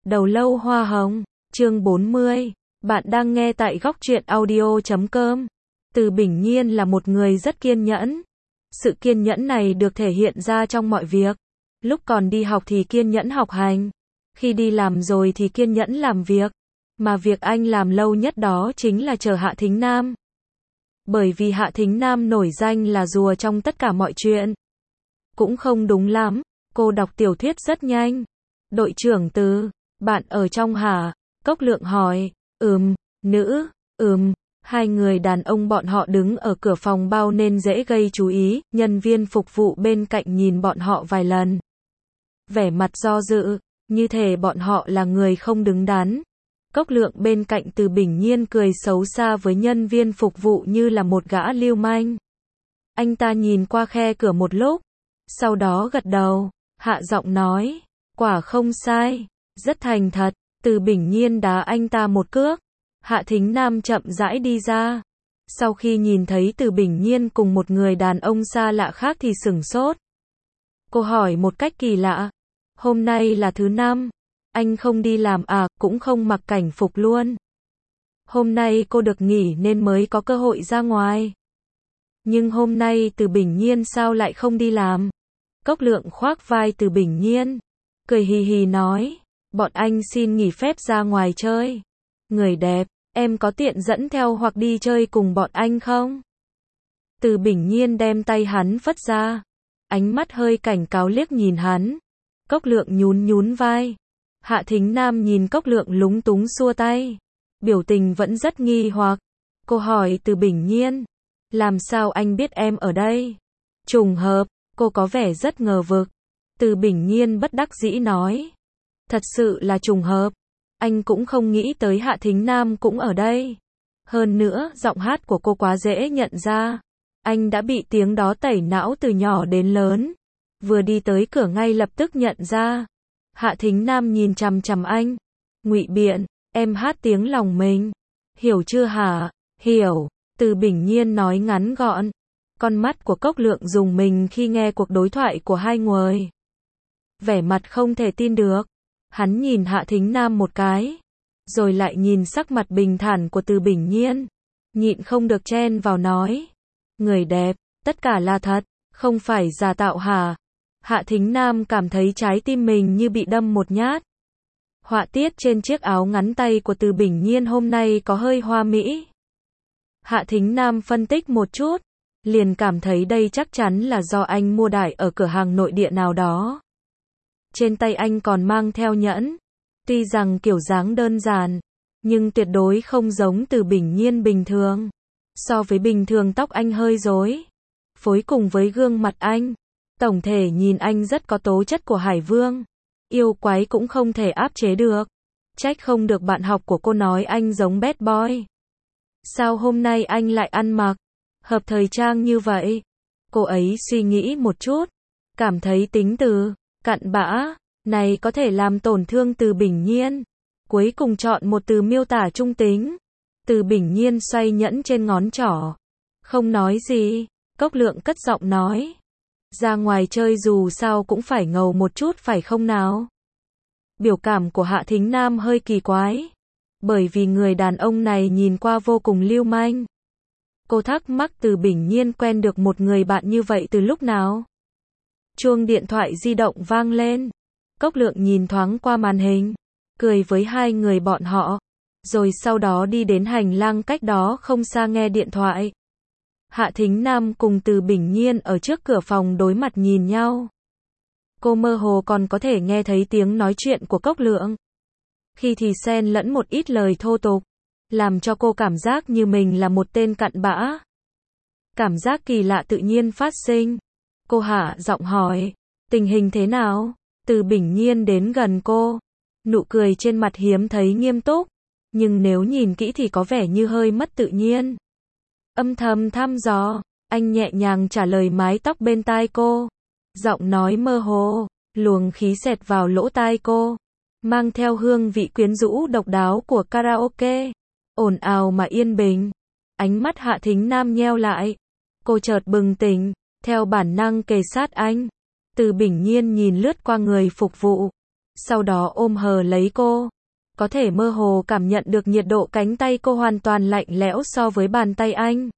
Đầu lâu hoa hồng, chương 40. Bạn đang nghe tại góc truyện audio.com. Từ Bình Nhiên là một người rất kiên nhẫn. Sự kiên nhẫn này được thể hiện ra trong mọi việc. Lúc còn đi học thì kiên nhẫn học hành. Khi đi làm rồi thì kiên nhẫn làm việc. Mà việc anh làm lâu nhất đó chính là chờ Hạ Thính Nam. Bởi vì Hạ Thính Nam nổi danh là rùa trong tất cả mọi chuyện. Cũng không đúng lắm, cô đọc tiểu thuyết rất nhanh. Đội trưởng Từ, bạn ở trong hả? Cốc Lượng hỏi. Nữ, Hai người đàn ông bọn họ đứng ở cửa phòng bao nên dễ gây chú ý, nhân viên phục vụ bên cạnh nhìn bọn họ vài lần. Vẻ mặt do dự, như thể bọn họ là người không đứng đắn. Cốc Lượng bên cạnh Từ Bình Nhiên cười xấu xa với nhân viên phục vụ như là một gã lưu manh. Anh ta nhìn qua khe cửa một lúc, sau đó gật đầu, hạ giọng nói, quả không sai, rất thành thật. Từ Bình Nhiên đá anh ta một cước. Hạ Thính Nam chậm rãi đi ra. Sau khi nhìn thấy Từ Bình Nhiên cùng một người đàn ông xa lạ khác thì sửng sốt. Cô hỏi một cách kỳ lạ, hôm nay là thứ năm, anh không đi làm à, cũng không mặc cảnh phục luôn. Hôm nay cô được nghỉ nên mới có cơ hội ra ngoài. Nhưng hôm nay Từ Bình Nhiên sao lại không đi làm? Cốc Lượng khoác vai Từ Bình Nhiên, cười hì hì nói, bọn anh xin nghỉ phép ra ngoài chơi. Người đẹp, em có tiện dẫn theo hoặc đi chơi cùng bọn anh không? Từ Bình Nhiên đem tay hắn phất ra, ánh mắt hơi cảnh cáo liếc nhìn hắn. Cốc Lượng nhún vai. Hạ Thính Nam nhìn Cốc Lượng lúng túng xua tay, biểu tình vẫn rất nghi hoặc. Cô hỏi Từ Bình Nhiên, làm sao anh biết em ở đây? Trùng hợp, cô có vẻ rất ngờ vực. Từ Bình Nhiên bất đắc dĩ nói, thật sự là trùng hợp. Anh cũng không nghĩ tới Hạ Thính Nam cũng ở đây. Hơn nữa, giọng hát của cô quá dễ nhận ra. Anh đã bị tiếng đó tẩy não từ nhỏ đến lớn. Vừa đi tới cửa ngay lập tức nhận ra. Hạ Thính Nam nhìn chằm chằm anh. Ngụy biện, em hát tiếng lòng mình. Hiểu chưa hả? Hiểu. Từ Bình Nhiên nói ngắn gọn. Con mắt của Cốc Lượng rùng mình khi nghe cuộc đối thoại của hai người. Vẻ mặt không thể tin được. Hắn nhìn Hạ Thính Nam một cái, rồi lại nhìn sắc mặt bình thản của Từ Bình Nhiên, nhịn không được chen vào nói, người đẹp, tất cả là thật, không phải giả tạo hả? Hạ Thính Nam cảm thấy trái tim mình như bị đâm một nhát. Họa tiết trên chiếc áo ngắn tay của Từ Bình Nhiên hôm nay có hơi hoa mỹ. Hạ Thính Nam phân tích một chút, liền cảm thấy đây chắc chắn là do anh mua đại ở cửa hàng nội địa nào đó. Trên tay anh còn mang theo nhẫn. Tuy rằng kiểu dáng đơn giản, nhưng tuyệt đối không giống Từ Bình Nhiên bình thường. So với bình thường tóc anh hơi rối, phối cùng với gương mặt anh, tổng thể nhìn anh rất có tố chất của Hải Vương. Yêu quái cũng không thể áp chế được. Trách không được bạn học của cô nói anh giống bad boy. Sao hôm nay anh lại ăn mặc hợp thời trang như vậy? Cô ấy suy nghĩ một chút, cảm thấy tính từ cặn bã này có thể làm tổn thương Từ Bình Nhiên. Cuối cùng chọn một từ miêu tả trung tính. Từ Bình Nhiên xoay nhẫn trên ngón trỏ. Không nói gì. Cốc Lượng cất giọng nói, ra ngoài chơi dù sao cũng phải ngầu một chút phải không nào? Biểu cảm của Hạ Thính Nam hơi kỳ quái, bởi vì người đàn ông này nhìn qua vô cùng lưu manh. Cô thắc mắc Từ Bình Nhiên quen được một người bạn như vậy từ lúc nào? Chuông điện thoại di động vang lên. Cốc Lượng nhìn thoáng qua màn hình, cười với hai người bọn họ, rồi sau đó đi đến hành lang cách đó không xa nghe điện thoại. Hạ Thính Nam cùng Từ Bình Nhiên ở trước cửa phòng đối mặt nhìn nhau. Cô mơ hồ còn có thể nghe thấy tiếng nói chuyện của Cốc Lượng. Khi thì xen lẫn một ít lời thô tục, làm cho cô cảm giác như mình là một tên cặn bã. Cảm giác kỳ lạ tự nhiên phát sinh. Cô hạ giọng hỏi, tình hình thế nào? Từ Bình Nhiên đến gần cô, nụ cười trên mặt hiếm thấy nghiêm túc, nhưng nếu nhìn kỹ thì có vẻ như hơi mất tự nhiên. Âm thầm thăm dò, anh nhẹ nhàng trả lời mái tóc bên tai cô. Giọng nói mơ hồ, luồng khí xẹt vào lỗ tai cô, mang theo hương vị quyến rũ độc đáo của karaoke. Ồn ào mà yên bình. Ánh mắt Hạ Thính Nam nheo lại. Cô chợt bừng tỉnh, theo bản năng kề sát anh. Từ Bình Nhiên nhìn lướt qua người phục vụ, sau đó ôm hờ lấy cô. Có thể mơ hồ cảm nhận được nhiệt độ cánh tay cô hoàn toàn lạnh lẽo so với bàn tay anh.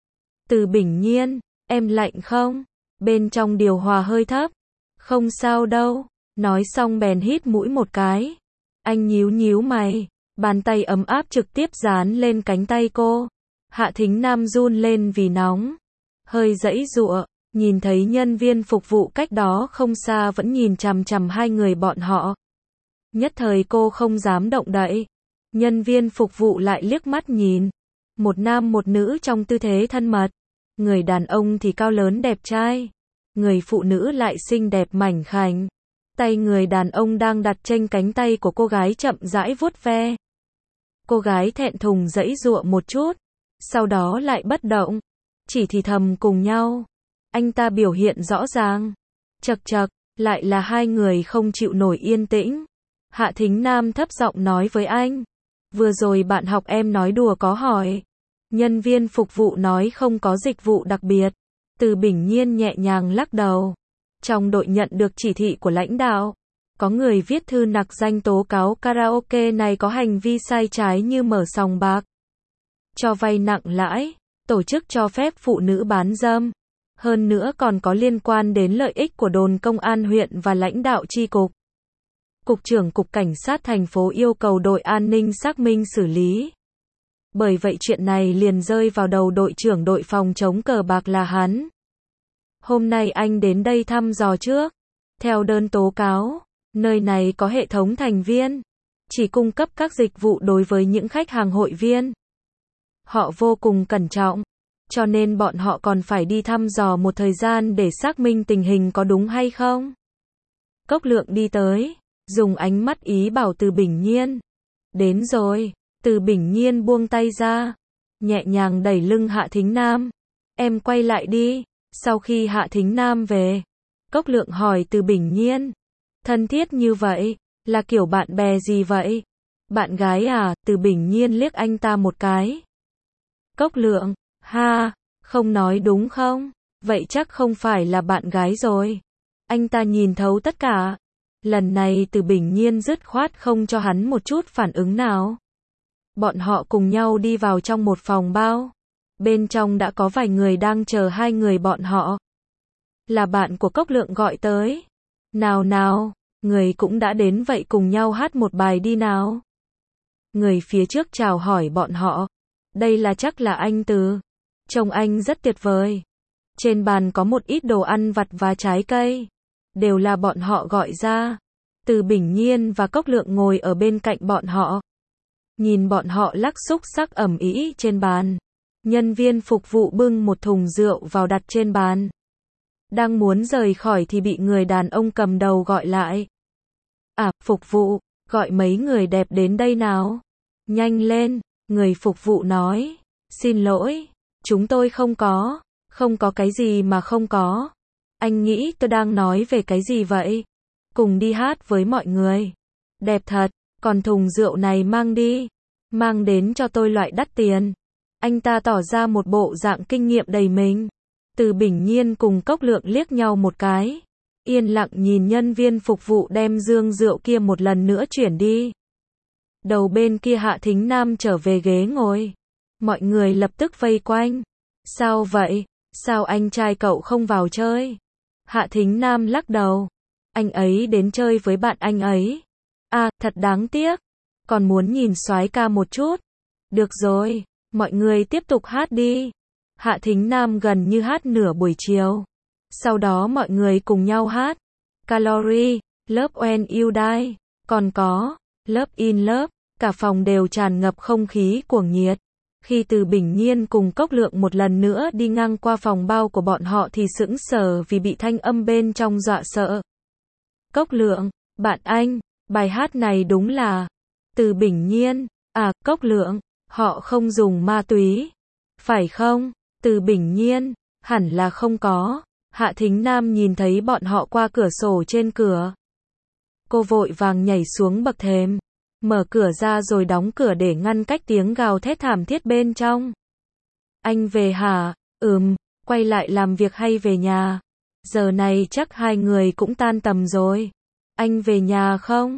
Từ Bình Nhiên, em lạnh không? Bên trong điều hòa hơi thấp. Không sao đâu. Nói xong bèn hít mũi một cái. Anh nhíu nhíu mày. Bàn tay ấm áp trực tiếp dán lên cánh tay cô. Hạ Thính Nam run lên vì nóng. Hơi giãy giụa. Nhìn thấy nhân viên phục vụ cách đó không xa vẫn nhìn chằm chằm hai người bọn họ. Nhất thời cô không dám động đậy. Nhân viên phục vụ lại liếc mắt nhìn. Một nam một nữ trong tư thế thân mật. Người đàn ông thì cao lớn đẹp trai. Người phụ nữ lại xinh đẹp mảnh khảnh. Tay người đàn ông đang đặt trên cánh tay của cô gái chậm rãi vuốt ve. Cô gái thẹn thùng giãy giụa một chút. Sau đó lại bất động. Chỉ thì thầm cùng nhau. Anh ta biểu hiện rõ ràng. Chậc chậc, lại là hai người không chịu nổi yên tĩnh. Hạ Thính Nam thấp giọng nói với anh. Vừa rồi bạn học em nói đùa có hỏi. Nhân viên phục vụ nói không có dịch vụ đặc biệt. Từ Bình Nhiên nhẹ nhàng lắc đầu. Trong đội nhận được chỉ thị của lãnh đạo. Có người viết thư nặc danh tố cáo karaoke này có hành vi sai trái như mở sòng bạc, cho vay nặng lãi, tổ chức cho phép phụ nữ bán dâm. Hơn nữa còn có liên quan đến lợi ích của đồn công an huyện và lãnh đạo chi cục. Cục trưởng Cục Cảnh sát thành phố yêu cầu đội an ninh xác minh xử lý. Bởi vậy chuyện này liền rơi vào đầu đội trưởng đội phòng chống cờ bạc là hắn. Hôm nay anh đến đây thăm dò trước. Theo đơn tố cáo, nơi này có hệ thống thành viên, chỉ cung cấp các dịch vụ đối với những khách hàng hội viên. Họ vô cùng cẩn trọng, cho nên bọn họ còn phải đi thăm dò một thời gian để xác minh tình hình có đúng hay không. Cốc Lượng đi tới, dùng ánh mắt ý bảo Từ Bình Nhiên. Đến rồi. Từ Bình Nhiên buông tay ra, nhẹ nhàng đẩy lưng Hạ Thính Nam. Em quay lại đi. Sau khi Hạ Thính Nam về, Cốc Lượng hỏi Từ Bình Nhiên. Thân thiết như vậy, là kiểu bạn bè gì vậy? Bạn gái à? Từ Bình Nhiên liếc anh ta một cái. Cốc Lượng, ha, không nói đúng không? Vậy chắc không phải là bạn gái rồi. Anh ta nhìn thấu tất cả. Lần này Từ Bình Nhiên dứt khoát không cho hắn một chút phản ứng nào. Bọn họ cùng nhau đi vào trong một phòng bao. Bên trong đã có vài người đang chờ hai người bọn họ. Là bạn của Cốc Lượng gọi tới. Nào nào, người cũng đã đến vậy cùng nhau hát một bài đi nào. Người phía trước chào hỏi bọn họ. Đây là chắc là anh Từ. Trông anh rất tuyệt vời. Trên bàn có một ít đồ ăn vặt và trái cây. Đều là bọn họ gọi ra. Từ Bình Nhiên và Cốc Lượng ngồi ở bên cạnh bọn họ. Nhìn bọn họ lắc xúc sắc ầm ĩ trên bàn. Nhân viên phục vụ bưng một thùng rượu vào đặt trên bàn. Đang muốn rời khỏi thì bị người đàn ông cầm đầu gọi lại. À, phục vụ, gọi mấy người đẹp đến đây nào. Nhanh lên, người phục vụ nói. Xin lỗi, chúng tôi không có cái gì mà không có. Anh nghĩ tôi đang nói về cái gì vậy? Cùng đi hát với mọi người. Đẹp thật, còn thùng rượu này mang đi. Mang đến cho tôi loại đắt tiền. Anh ta tỏ ra một bộ dạng kinh nghiệm đầy mình. Từ Bình Nhiên cùng Cốc Lượng liếc nhau một cái. Yên lặng nhìn nhân viên phục vụ đem dương rượu kia một lần nữa chuyển đi. Đầu bên kia Hạ Thính Nam trở về ghế ngồi. Mọi người lập tức vây quanh. Sao vậy? Sao anh trai cậu không vào chơi? Hạ Thính Nam lắc đầu. Anh ấy đến chơi với bạn anh ấy. À, thật đáng tiếc. Còn muốn nhìn soái ca một chút. Được rồi, mọi người tiếp tục hát đi. Hạ Thính Nam gần như hát nửa buổi chiều. Sau đó mọi người cùng nhau hát. Calorie, Love When You Die, còn có Love in Love. Cả phòng đều tràn ngập không khí cuồng nhiệt. Khi Từ Bình Nhiên cùng Cốc Lượng một lần nữa đi ngang qua phòng bao của bọn họ thì sững sờ vì bị thanh âm bên trong dọa sợ. Cốc Lượng, bạn anh, bài hát này đúng là... Từ Bình Nhiên, à, Cốc Lượng, họ không dùng ma túy. Phải không? Từ Bình Nhiên, hẳn là không có. Hạ Thính Nam nhìn thấy bọn họ qua cửa sổ trên cửa. Cô vội vàng nhảy xuống bậc thềm. Mở cửa ra rồi đóng cửa để ngăn cách tiếng gào thét thảm thiết bên trong. Anh về hả? Quay lại làm việc hay về nhà? Giờ này chắc hai người cũng tan tầm rồi. Anh về nhà không?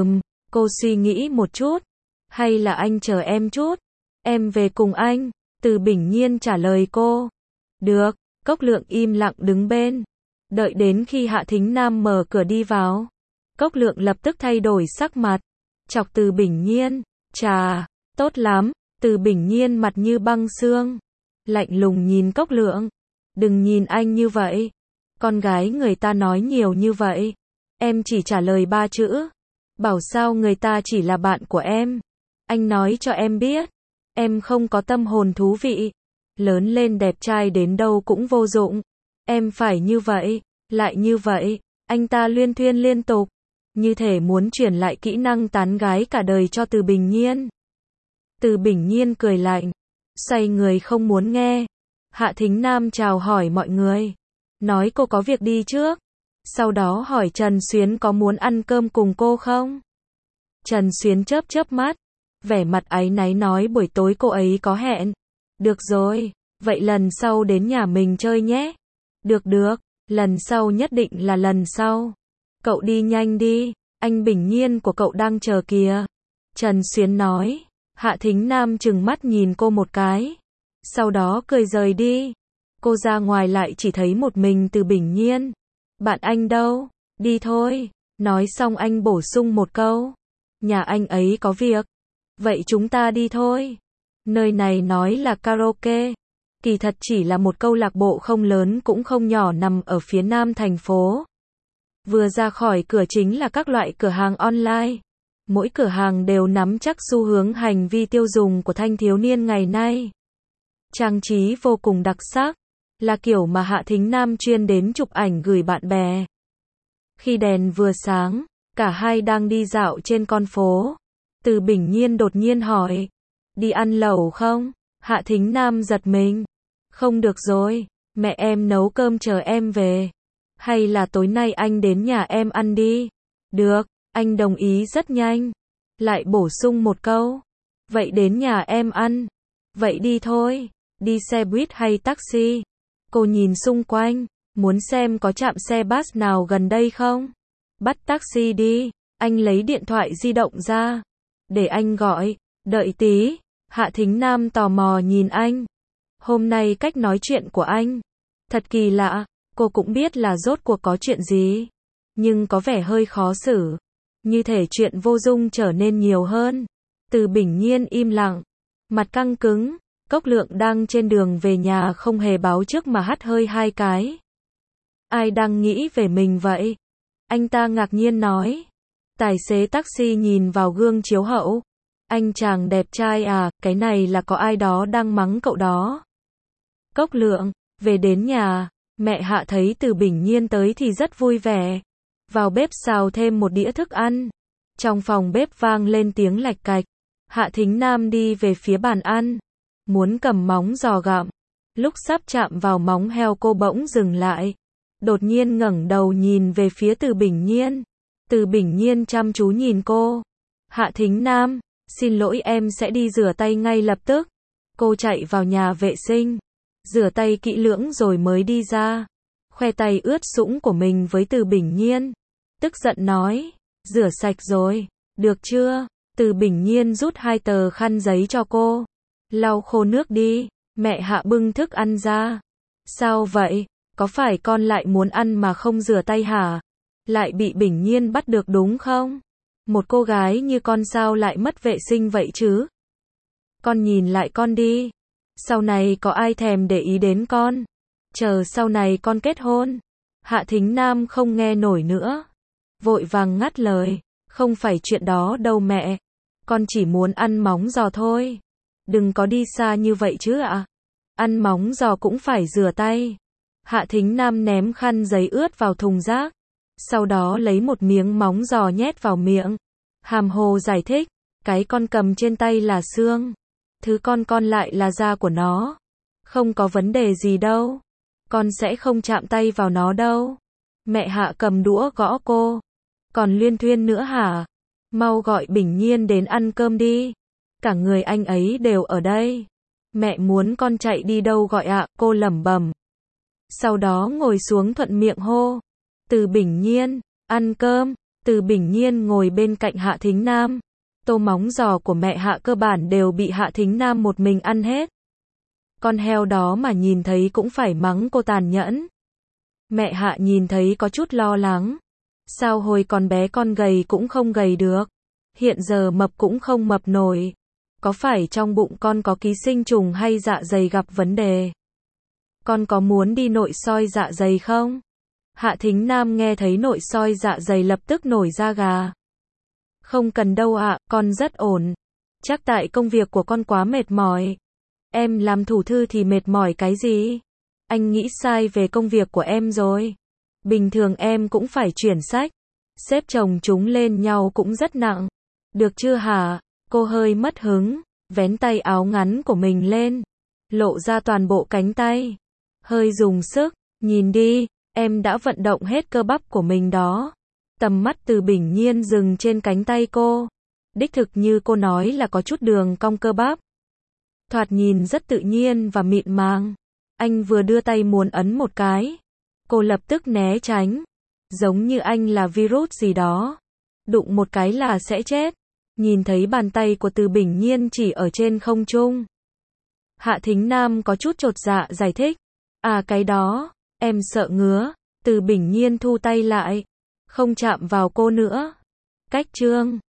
Cô suy nghĩ một chút. Hay là anh chờ em chút? Em về cùng anh. Từ Bình Nhiên trả lời cô. Được, Cốc Lượng im lặng đứng bên. Đợi đến khi Hạ Thính Nam mở cửa đi vào. Cốc Lượng lập tức thay đổi sắc mặt. Chọc Từ Bình Nhiên. Chà, tốt lắm. Từ Bình Nhiên mặt như băng xương. Lạnh lùng nhìn Cốc Lượng. Đừng nhìn anh như vậy. Con gái người ta nói nhiều như vậy. Em chỉ trả lời 3 chữ. Bảo sao người ta chỉ là bạn của em. Anh nói cho em biết. Em không có tâm hồn thú vị. Lớn lên đẹp trai đến đâu cũng vô dụng. Em phải như vậy, lại như vậy. Anh ta luyên thuyên liên tục. Như thể muốn truyền lại kỹ năng tán gái cả đời cho Từ Bình Nhiên. Từ Bình Nhiên cười lạnh. Xoay người không muốn nghe. Hạ Thính Nam chào hỏi mọi người. Nói cô có việc đi trước. Sau đó hỏi Trần Xuyến có muốn ăn cơm cùng cô không? Trần Xuyến chớp chớp mắt. Vẻ mặt áy náy nói buổi tối cô ấy có hẹn. Được rồi, vậy lần sau đến nhà mình chơi nhé. Được được, lần sau nhất định là lần sau. Cậu đi nhanh đi, anh Bình Nhiên của cậu đang chờ kìa. Trần Xuyến nói. Hạ Thính Nam trừng mắt nhìn cô một cái. Sau đó cười rời đi. Cô ra ngoài lại chỉ thấy một mình Từ Bình Nhiên. Bạn anh đâu? Đi thôi. Nói xong anh bổ sung một câu. Nhà anh ấy có việc. Vậy chúng ta đi thôi. Nơi này nói là karaoke. Kỳ thật chỉ là một câu lạc bộ không lớn cũng không nhỏ nằm ở phía nam thành phố. Vừa ra khỏi cửa chính là các loại cửa hàng online. Mỗi cửa hàng đều nắm chắc xu hướng hành vi tiêu dùng của thanh thiếu niên ngày nay. Trang trí vô cùng đặc sắc. Là kiểu mà Hạ Thính Nam chuyên đến chụp ảnh gửi bạn bè. Khi đèn vừa sáng, cả hai đang đi dạo trên con phố. Từ Bình Nhiên đột nhiên hỏi. Đi ăn lẩu không? Hạ Thính Nam giật mình. Không được rồi, mẹ em nấu cơm chờ em về. Hay là tối nay anh đến nhà em ăn đi? Được, anh đồng ý rất nhanh. Lại bổ sung một câu. Vậy đến nhà em ăn. Vậy đi thôi. Đi xe buýt hay taxi? Cô nhìn xung quanh, muốn xem có trạm xe bus nào gần đây không? Bắt taxi đi. Anh lấy điện thoại di động ra. Để anh gọi. Đợi tí. Hạ Thính Nam tò mò nhìn anh. Hôm nay cách nói chuyện của anh thật kỳ lạ. Cô cũng biết là rốt cuộc có chuyện gì, nhưng có vẻ hơi khó xử. Như thể chuyện vô dung trở nên nhiều hơn. Từ Bình Nhiên im lặng, mặt căng cứng. Cốc Lượng đang trên đường về nhà không hề báo trước mà hắt hơi 2 cái. Ai đang nghĩ về mình vậy? Anh ta ngạc nhiên nói. Tài xế taxi nhìn vào gương chiếu hậu. Anh chàng đẹp trai à, cái này là có ai đó đang mắng cậu đó. Cốc Lượng, về đến nhà, mẹ Hạ thấy Từ Bình Nhiên tới thì rất vui vẻ. Vào bếp xào thêm một đĩa thức ăn. Trong phòng bếp vang lên tiếng lạch cạch. Hạ Thính Nam đi về phía bàn ăn. Muốn cầm móng giò gặm. Lúc sắp chạm vào móng heo cô bỗng dừng lại. Đột nhiên ngẩng đầu nhìn về phía Từ Bình Nhiên. Từ Bình Nhiên chăm chú nhìn cô. Hạ Thính Nam, xin lỗi em sẽ đi rửa tay ngay lập tức. Cô chạy vào nhà vệ sinh. Rửa tay kỹ lưỡng rồi mới đi ra. Khoe tay ướt sũng của mình với Từ Bình Nhiên. Tức giận nói. Rửa sạch rồi. Được chưa? Từ Bình Nhiên rút 2 tờ khăn giấy cho cô. Lau khô nước đi. Mẹ Hạ bưng thức ăn ra. Sao vậy? Có phải con lại muốn ăn mà không rửa tay hả? Lại bị Bình Nhiên bắt được đúng không? Một cô gái như con sao lại mất vệ sinh vậy chứ? Con nhìn lại con đi. Sau này có ai thèm để ý đến con? Chờ sau này con kết hôn. Hạ Thính Nam không nghe nổi nữa. Vội vàng ngắt lời. Không phải chuyện đó đâu mẹ. Con chỉ muốn ăn móng giò thôi. Đừng có đi xa như vậy chứ ạ. Ăn móng giò cũng phải rửa tay. Hạ Thính Nam ném khăn giấy ướt vào thùng rác. Sau đó lấy một miếng móng giò nhét vào miệng. Hàm hồ giải thích. Cái con cầm trên tay là xương. Thứ con lại là da của nó. Không có vấn đề gì đâu. Con sẽ không chạm tay vào nó đâu. Mẹ Hạ cầm đũa gõ cô. Còn luyên thuyên nữa hả? Mau gọi Bình Nhiên đến ăn cơm đi. Cả người anh ấy đều ở đây. Mẹ muốn con chạy đi đâu gọi ạ, cô lẩm bẩm. Sau đó ngồi xuống thuận miệng hô. Từ Bình Nhiên, ăn cơm. Từ Bình Nhiên ngồi bên cạnh Hạ Thính Nam. Tô móng giò của mẹ Hạ cơ bản đều bị Hạ Thính Nam một mình ăn hết. Con heo đó mà nhìn thấy cũng phải mắng cô tàn nhẫn. Mẹ Hạ nhìn thấy có chút lo lắng. Sao hồi còn bé con gầy cũng không gầy được. Hiện giờ mập cũng không mập nổi. Có phải trong bụng con có ký sinh trùng hay dạ dày gặp vấn đề? Con có muốn đi nội soi dạ dày không? Hạ Thính Nam nghe thấy nội soi dạ dày lập tức nổi da gà. Không cần đâu ạ, con rất ổn. Chắc tại công việc của con quá mệt mỏi. Em làm thủ thư thì mệt mỏi cái gì? Anh nghĩ sai về công việc của em rồi. Bình thường em cũng phải chuyển sách. Xếp chồng chúng lên nhau cũng rất nặng. Được chưa hả? Cô hơi mất hứng, vén tay áo ngắn của mình lên. Lộ ra toàn bộ cánh tay. Hơi dùng sức, nhìn đi, em đã vận động hết cơ bắp của mình đó. Tầm mắt Từ Bình Nhiên dừng trên cánh tay cô. Đích thực như cô nói là có chút đường cong cơ bắp. Thoạt nhìn rất tự nhiên và mịn màng. Anh vừa đưa tay muốn ấn một cái. Cô lập tức né tránh. Giống như anh là virus gì đó. Đụng một cái là sẽ chết. Nhìn thấy bàn tay của Từ Bình Nhiên chỉ ở trên không trung. Hạ Thính Nam có chút chột dạ giải thích. À cái đó, em sợ ngứa. Từ Bình Nhiên thu tay lại. Không chạm vào cô nữa. Cách chương